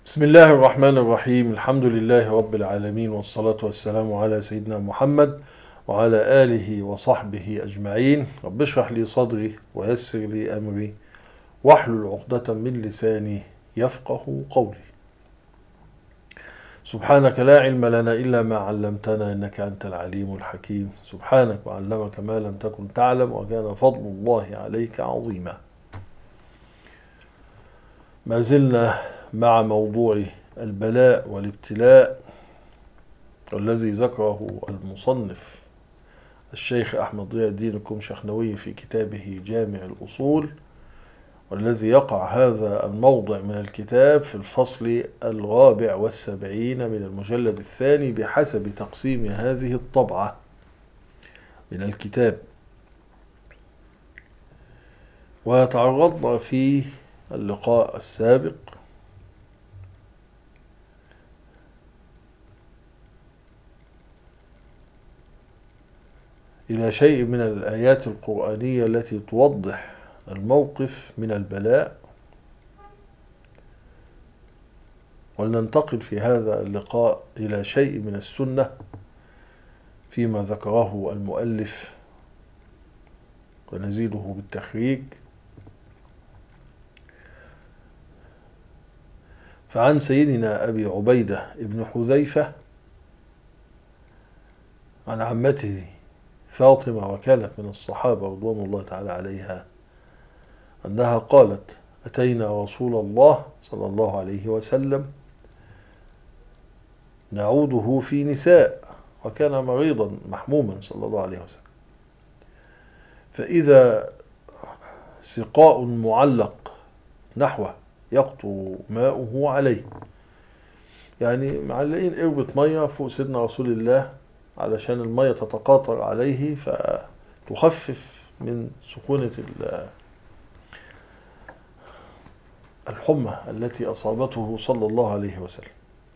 بسم الله الرحمن الرحيم. الحمد لله رب العالمين، والصلاة والسلام على سيدنا محمد وعلى آله وصحبه أجمعين. رب اشرح لي صدري ويسر لي أمري واحلل عقدة من لساني يفقه قولي. سبحانك لا علم لنا إلا ما علمتنا إنك أنت العليم الحكيم. سبحانك وعلمك ما لم تكن تعلم، وكان فضل الله عليك عظيما. ما زلنا مع موضوع البلاء والابتلاء، والذي ذكره المصنف الشيخ أحمد ضياء الدين الكمشخنوي في كتابه جامع الأصول، والذي يقع هذا الموضع من الكتاب في الفصل 74 من المجلد الثاني بحسب تقسيم هذه الطبعة من الكتاب. وتعرضنا في اللقاء السابق إلى شيء من الآيات القرآنية التي توضح الموقف من البلاء، ولننتقل في هذا اللقاء إلى شيء من السنة فيما ذكره المؤلف ونزيده بالتخريج. فعن سيدنا أبي عبيدة ابن حذيفة عن عمته فاطمة، وكانت من الصحابة رضوان الله تعالى عليها، أنها قالت: أتينا رسول الله صلى الله عليه وسلم نعوده في نساء، وكان مريضا محموما صلى الله عليه وسلم، فإذا سقاء معلق نحوه يقطر ماؤه عليه، يعني معلقين قربة مية فوق سيدنا رسول الله علشان المية تتقاطر عليه فتخفف من سخونة الحمى التي أصابته صلى الله عليه وسلم.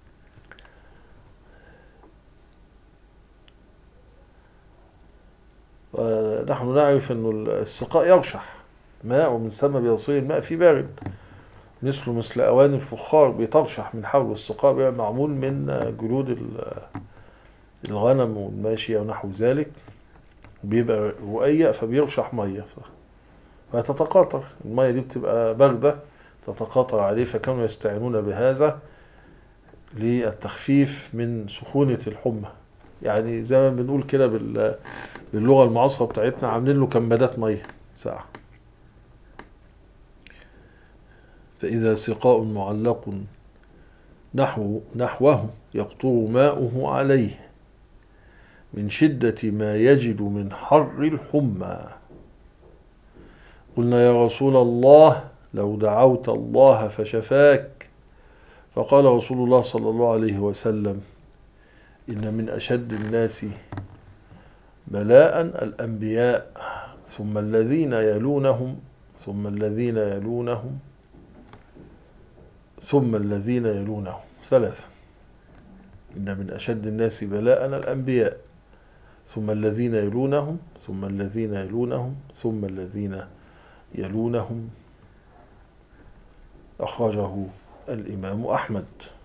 ونحن نعرف أن السقاء يرشح ماء، ومن ثم بيصير الماء في بارد، مثل أواني الفخار بترشح من حول السقاء، بيبقى معمول من جلود الغنم والماشية ونحو ذلك، بيبقى رقيق فبيرشح مية فتتقاطر. المية دي بتبقى باردة تتقاطر عليه، فكانوا يستعينون بهذا للتخفيف من سخونة الحمى، يعني زي ما بنقول كده باللغة المعاصرة بتاعتنا عاملين له كمادات مية ساعة. فإذا سقاء معلق نحوه يقطر ماؤه عليه من شدة ما يجد من حر الحمى، قلنا يا رسول الله لو دعوت الله فشفاك، فقال رسول الله صلى الله عليه وسلم: إن من أشد الناس بلاء الأنبياء، ثم الذين يلونهم ثم الذين يلونهم ثم الذين يلونهم، ثلاثة. إن من أشد الناس بلاء الأنبياء، ثم الذين يلونهم ثم الذين يلونهم ثم الذين يلونهم. أخرجه الإمام أحمد.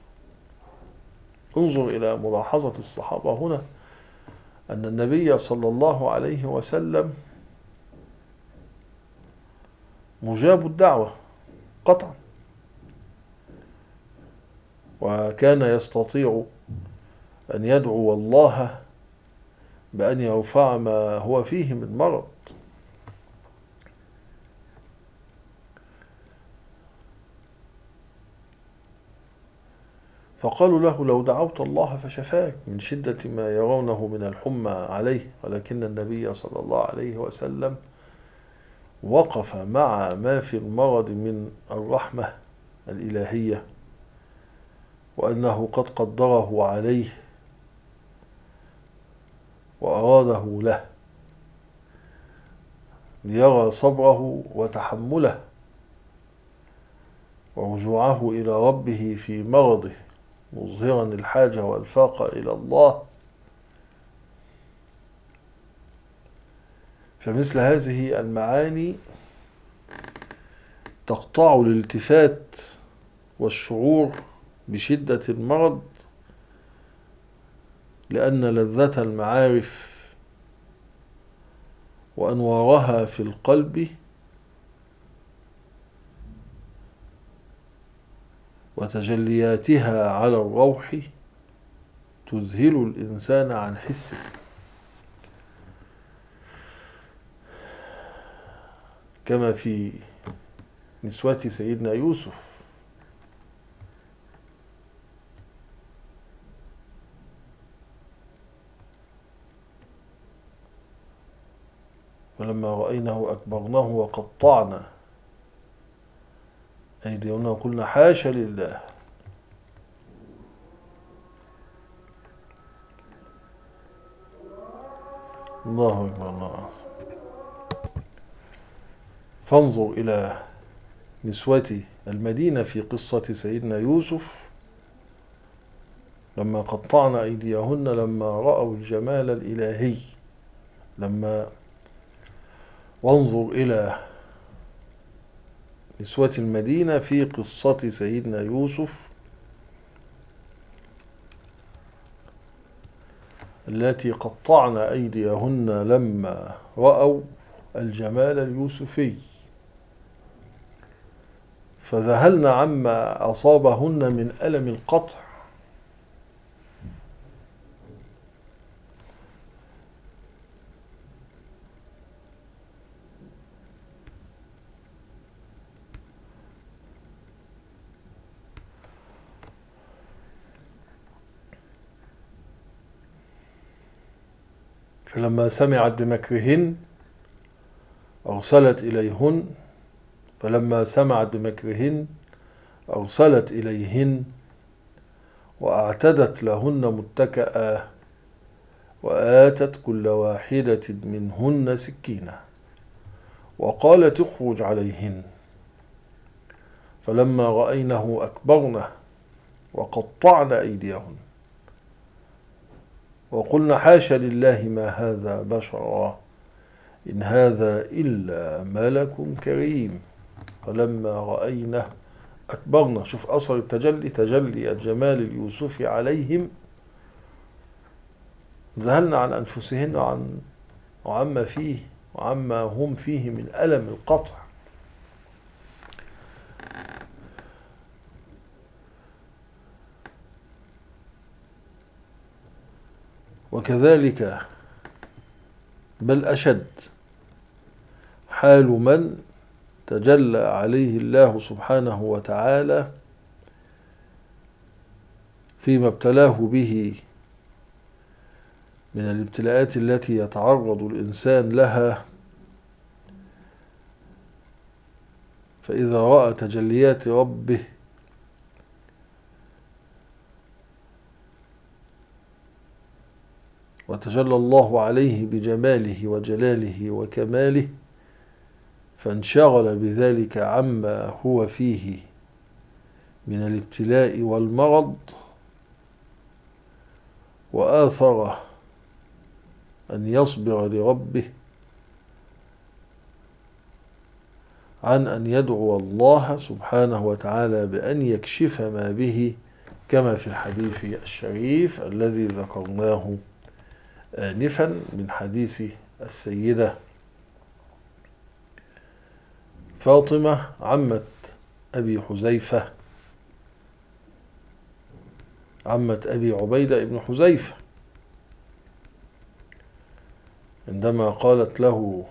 انظر إلى ملاحظة الصحابة هنا أن النبي صلى الله عليه وسلم مجاب الدعوة قطعا، وكان يستطيع أن يدعو الله بأن يرفع ما هو فيه من مرض. فقالوا له: لو دعوت الله فشفاك، من شدة ما يرونه من الحمى عليه. ولكن النبي صلى الله عليه وسلم وقف مع ما في المرض من الرحمة الإلهية، وأنه قد قدره عليه وأراده له، ليرى صبره وتحمله ورجوعه إلى ربه في مرضه، مظهرا الحاجة والفاقة إلى الله. فمثل هذه المعاني تقطع الالتفات والشعور بشدة المرض، لأن لذة المعارف وأنوارها في القلب وتجلياتها على الروح تذهل الإنسان عن حسه، كما في نسوة سيدنا يوسف. فلما رأينه أكبرناه وقطعنا أيديهن وقلنا حاشا لله. الله أكبر، الله أكبر. فانظر إلى نسوة المدينة في قصة سيدنا يوسف لما قطعنا أيديهن لما رأوا الجمال الإلهي. وانظر إلى نسوة المدينة في قصة سيدنا يوسف التي قطعن أيديهن لما رأوا الجمال اليوسفي، فذهلن عما أصابهن من ألم القطع. فلما سمعت بمكرهن أرسلت إليهن وأعتدت لهن متكئا وآتت كل واحدة منهن سكينة وقالت اخرج عليهن. فلما رأينه أكبرنه وقطعن أيديهن وقلنا حاشا لله ما هذا بشرا إن هذا إلا ملك كريم. فلما رأينه أكبرنا، شوف أثر التجلي، تجلي الجمال اليوسفي عليهم، ذهلنا عن أنفسهن وعما هم فيه من ألم القطع. وكذلك بل أشد حال من تجلى عليه الله سبحانه وتعالى فيما ابتلاه به من الابتلاءات التي يتعرض الإنسان لها، فإذا رأى تجليات ربه وتجلى الله عليه بجماله وجلاله وكماله فانشغل بذلك عما هو فيه من الابتلاء والمرض، وآثر أن يصبر لربه عن أن يدعو الله سبحانه وتعالى بأن يكشف ما به، كما في الحديث الشريف الذي ذكرناه آنفا من حديث السيدة فاطمة عمة أبي عبيدة ابن حذيفة، عندما قالت له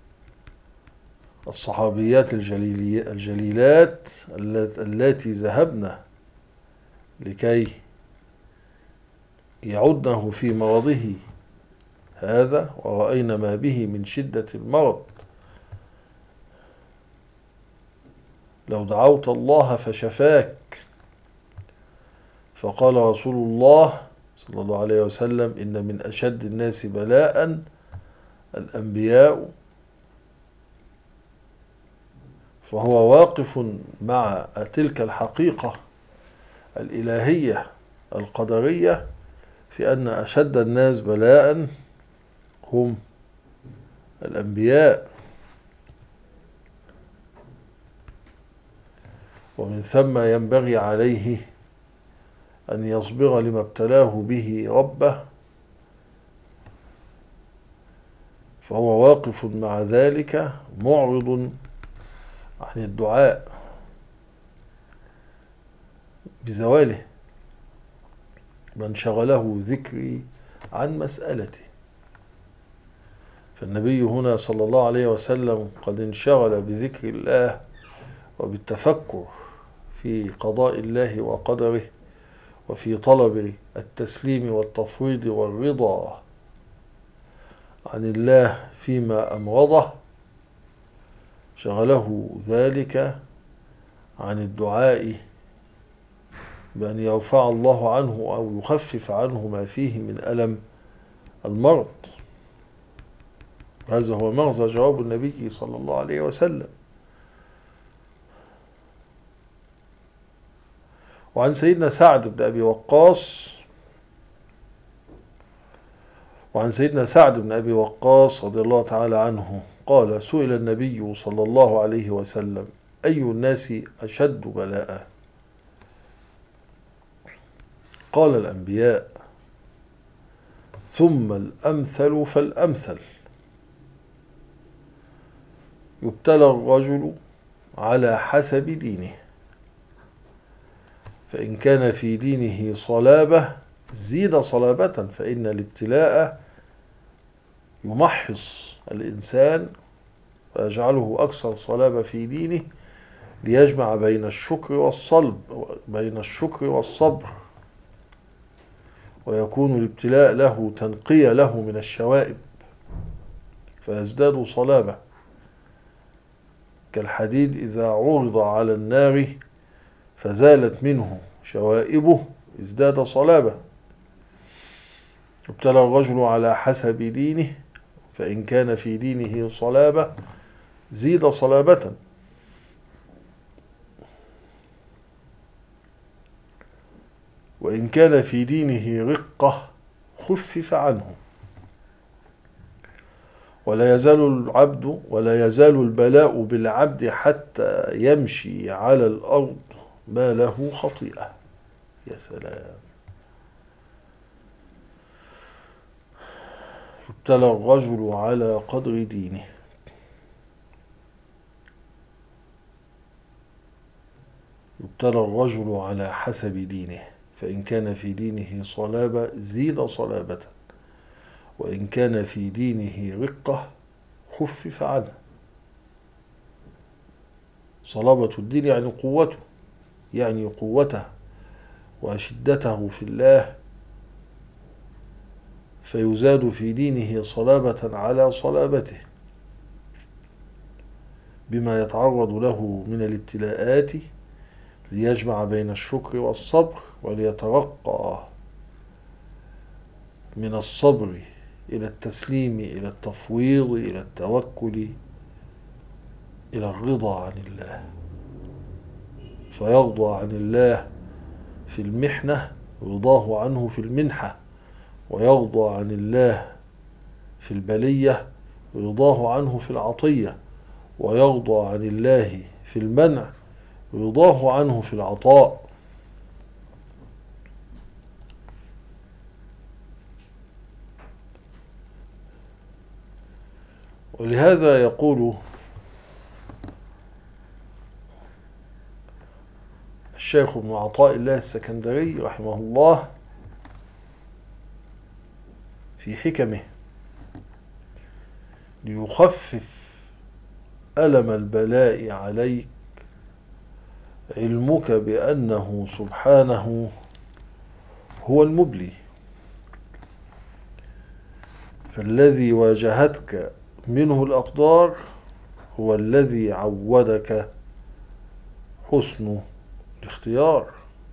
الصحابيات الجليلات اللاتي ذهبن لكي يعدنه في مرضه هذا ورأينا ما به من شدة المرض، لو دعوت الله فشفاك. فقال رسول الله صلى الله عليه وسلم إن من أشد الناس بلاء الأنبياء. فهو واقف مع تلك الحقيقة الإلهية القدرية في أن أشد الناس بلاء هم الأنبياء، ومن ثم ينبغي عليه أن يصبر لما ابتلاه به ربه، فهو واقف مع ذلك معرض عن الدعاء بزواله، من شغله ذكري عن مسألتي. فالنبي هنا صلى الله عليه وسلم قد انشغل بذكر الله وبالتفكر في قضاء الله وقدره، وفي طلب التسليم والتفويض والرضا عن الله فيما أمرضه، شغله ذلك عن الدعاء بأن يرفع الله عنه أو يخفف عنه ما فيه من ألم المرض. هذا هو مغزى جواب النبي صلى الله عليه وسلم. وعن سيدنا سعد بن أبي وقاص رضي الله تعالى عنه قال: سئل النبي صلى الله عليه وسلم: أي الناس أشد بلاء؟ قال: الأنبياء، ثم الأمثل فالأمثل. يبتلى الرجل على حسب دينه، فإن كان في دينه صلابة زيد صلابة، فإن الابتلاء يمحص الإنسان ويجعله أكثر صلابة في دينه، ليجمع بين الشكر والصبر، ويكون الابتلاء له تنقية له من الشوائب فيزداد صلابة، كالحديد إذا عرض على النار فزالت منه شوائبه ازداد صلابة. يبتلى الرجل على حسب دينه، فإن كان في دينه صلابة زيد صلابة، وإن كان في دينه رقة خفف عنه. ولا يزال البلاء بالعبد حتى يمشي على الأرض ما له خطيئة. يا سلام! يبتلى الرجل على قدر دينه. يبتلى الرجل على حسب دينه، فإن كان في دينه صلابة زيد صلابة، وإن كان في دينه رقة خفف عنه. صلابة الدين يعني قوته وشدته في الله، فيزاد في دينه صلابة على صلابته بما يتعرض له من الابتلاءات، ليجمع بين الشكر والصبر، وليترقى من الصبر إلى التسليم، إلى التفويض، إلى التوكل، إلى الرضا عن الله، فيرضى عن الله في المحنة رضاه عنه في المنحة، ويرضى عن الله في البلية رضاه عنه في العطية، ويرضى عن الله في المنع رضاه عنه في العطاء. ولهذا يقول الشيخ ابن عطاء الله السكندري رحمه الله في حكمه: ليخفف ألم البلاء عليك علمك بأنه سبحانه هو المبلي، فالذي واجهتك منه الأقدار هو الذي عودك حسن الاختيار.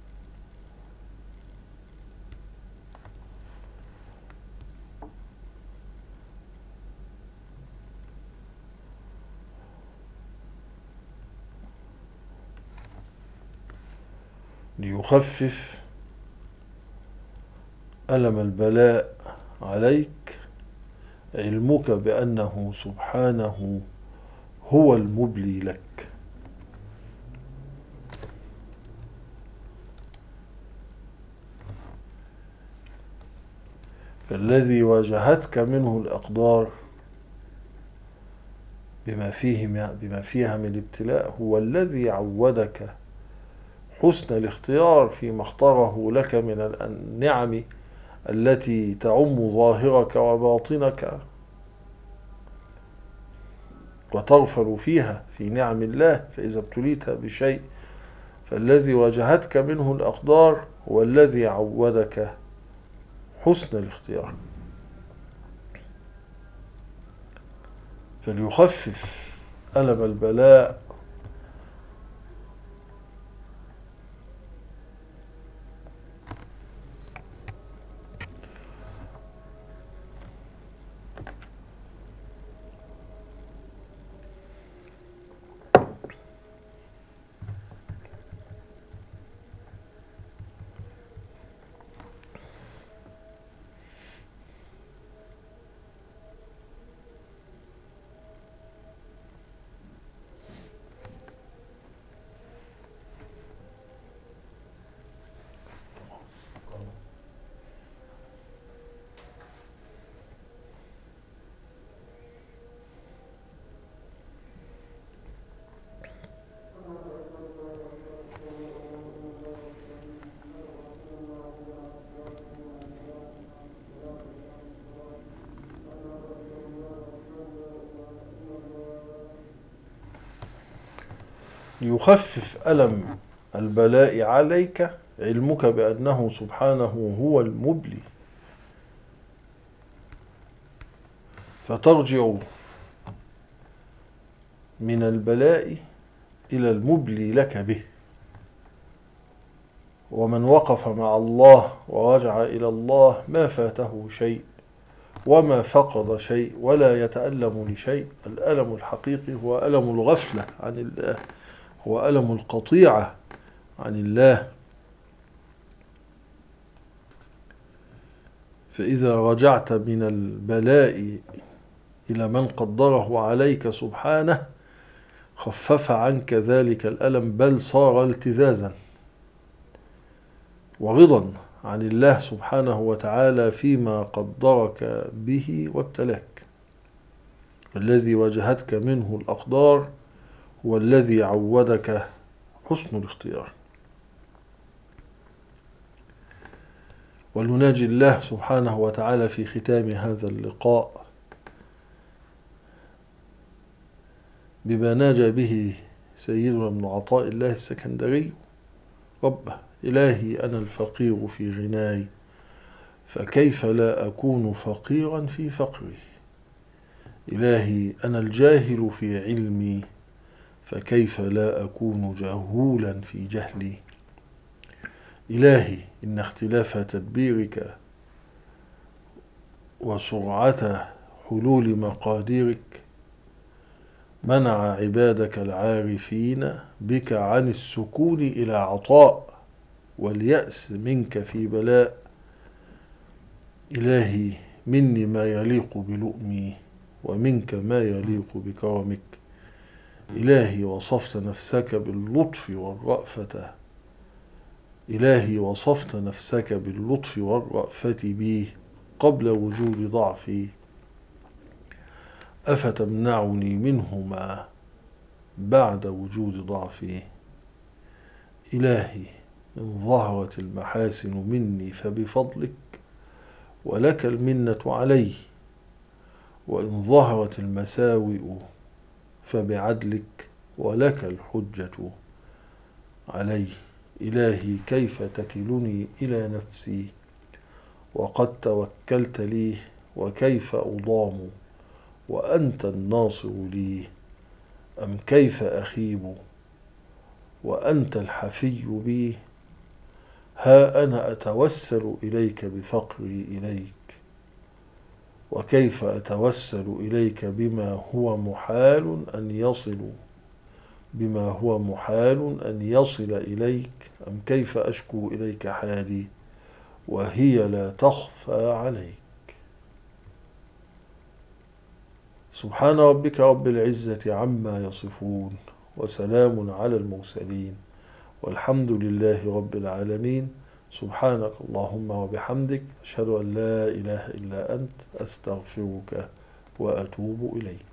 ليخفف ألم البلاء عليك علمك بأنه سبحانه هو المبلي لك. فالذي واجهتك منه الأقدار بما فيها من ابتلاء هو الذي عودك حسن الاختيار فيما اختاره لك من النعم التي تعم ظاهرك وباطنك وتغفل فيها في نعم الله. فإذا ابتليت بشيء فالذي واجهتك منه الأقدار هو الذي عودك حسن الاختيار. فليخفف ألم البلاء ليخفف ألم البلاء عليك علمك بأنه سبحانه هو المبلي، فترجع من البلاء إلى المبلي لك به. ومن وقف مع الله ورجع إلى الله ما فاته شيء وما فقد شيء ولا يتألم لشيء. الألم الحقيقي هو ألم الغفلة عن الله، هو ألم القطيعة عن الله. فإذا رجعت من البلاء إلى من قدره عليك سبحانه خفف عنك ذلك الألم، بل صار التذاذا ورضا عن الله سبحانه وتعالى فيما قدرك به وابتلاك. الذي واجهتك منه الأقدار هو الذي عودك حسن الاختيار. ولناجي الله سبحانه وتعالى في ختام هذا اللقاء بما ناجى به سيدنا ابن عطاء الله السكندري: رب إلهي أنا الفقير في غناي، فكيف لا أكون فقيرا في فقري. إلهي أنا الجاهل في علمي، فكيف لا أكون جهولا في جهلي. إلهي إن اختلاف تدبيرك وسرعة حلول مقاديرك منع عبادك العارفين بك عن السكون إلى عطاء واليأس منك في بلاء. إلهي مني ما يليق بلؤمي ومنك ما يليق بكرمك. إلهي وصفت نفسك باللطف والرأفة، إلهي وصفت نفسك باللطف والرأفة بي قبل وجود ضعفي، أفتمنعني منهما بعد وجود ضعفي. إلهي إن ظهرت المحاسن مني فبفضلك ولك المنة علي، وإن ظهرت المساوئ فبعدلك ولك الحجة علي. إلهي كيف تكلني إلى نفسي وقد توكلت لي، وكيف أضام وأنت الناصر لي، أم كيف أخيب وأنت الحفي بي. ها أنا أتوسل إليك بفقري إليك، وكيف أتوسل إليك بما هو محال أن يصل إليك. أم كيف أشكو إليك حالي وهي لا تخفى عليك. سبحان ربك رب العزة عما يصفون، وسلام على المرسلين، والحمد لله رب العالمين. سبحانك اللهم وبحمدك، أشهد أن لا إله إلا أنت، أستغفرك وأتوب إليك.